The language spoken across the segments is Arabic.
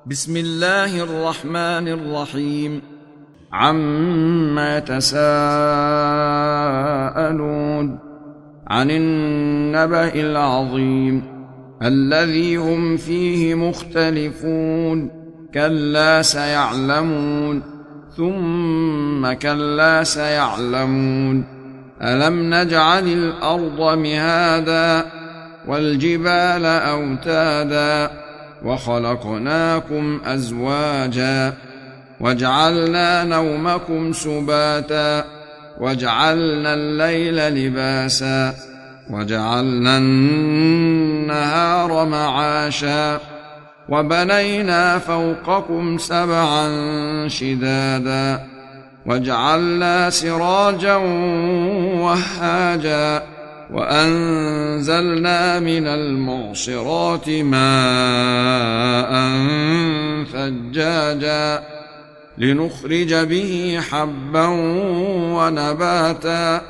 بسم الله الرحمن الرحيم. عما يتساءلون عن النبأ العظيم الذي هم فيه مختلفون كلا سيعلمون ثم كلا سيعلمون ألم نجعل الأرض مهادا والجبال أوتادا وخلقناكم أزواجا وجعلنا نومكم سباتا وجعلنا الليل لباسا وجعلنا النهار معاشا وبنينا فوقكم سبعا شدادا وجعلنا سراجا وهاجا وأنزلنا من المعصرات ماء ثجاجا لنخرج به حبا ونباتا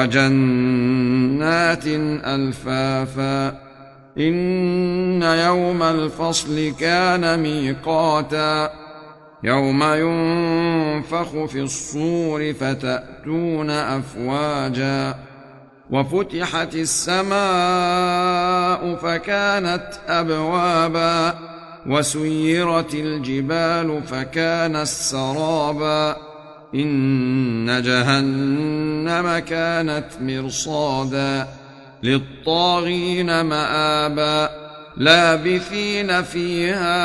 وجنات ألفافا إن يوم الفصل كان ميقاتا يوم ينفخ في الصور فتأتون أفواجا وفتحت السماء فكانت أبوابا وسيرت الجبال فكانت سرابا إن جهنم كانت مرصادا للطاغين مآبا لابثين فيها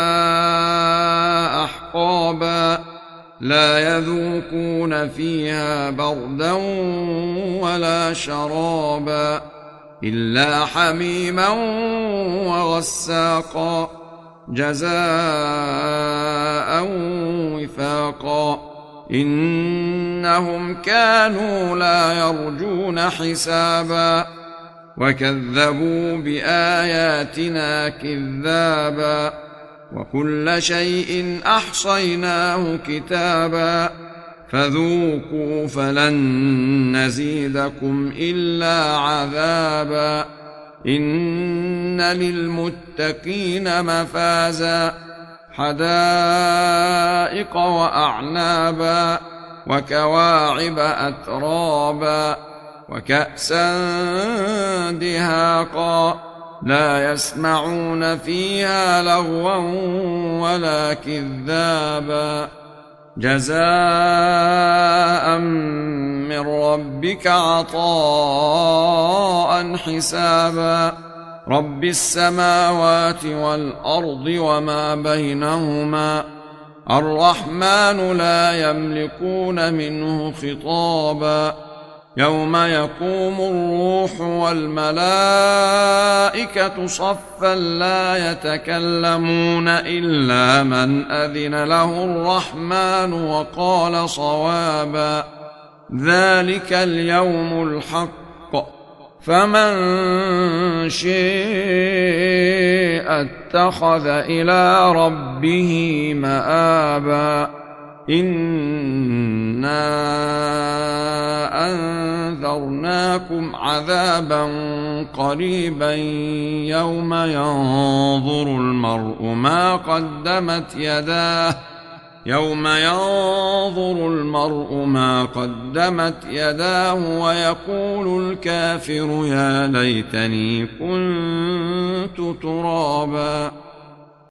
أحقابا لا يذوقون فيها بردا ولا شرابا إلا حميما وغساقا جزاء وفاقا إنهم كانوا لا يرجون حسابا وكذبوا بآياتنا كذابا وكل شيء أحصيناه كتابا فذوقوا فلن نزيدكم إلا عذابا إن للمتقين مفازا حدائق وأعنابا وكواعب أترابا وكأسا دهاقا لا يسمعون فيها لغوا ولا كذابا جزاء من ربك عطاء حسابا رب السماوات والأرض وما بينهما الرحمن لا يملكون منه خطابا يوم يقوم الروح والملائكة صفا لا يتكلمون إلا من أذن له الرحمن وقال صوابا ذلك اليوم الحق فمن شاء اتخذ إلى ربه مآبا إنا أنذرناكم عذابا قريبا يوم ينظر المرء ما قدمت يداه ويقول الكافر يا ليتني كنت ترابا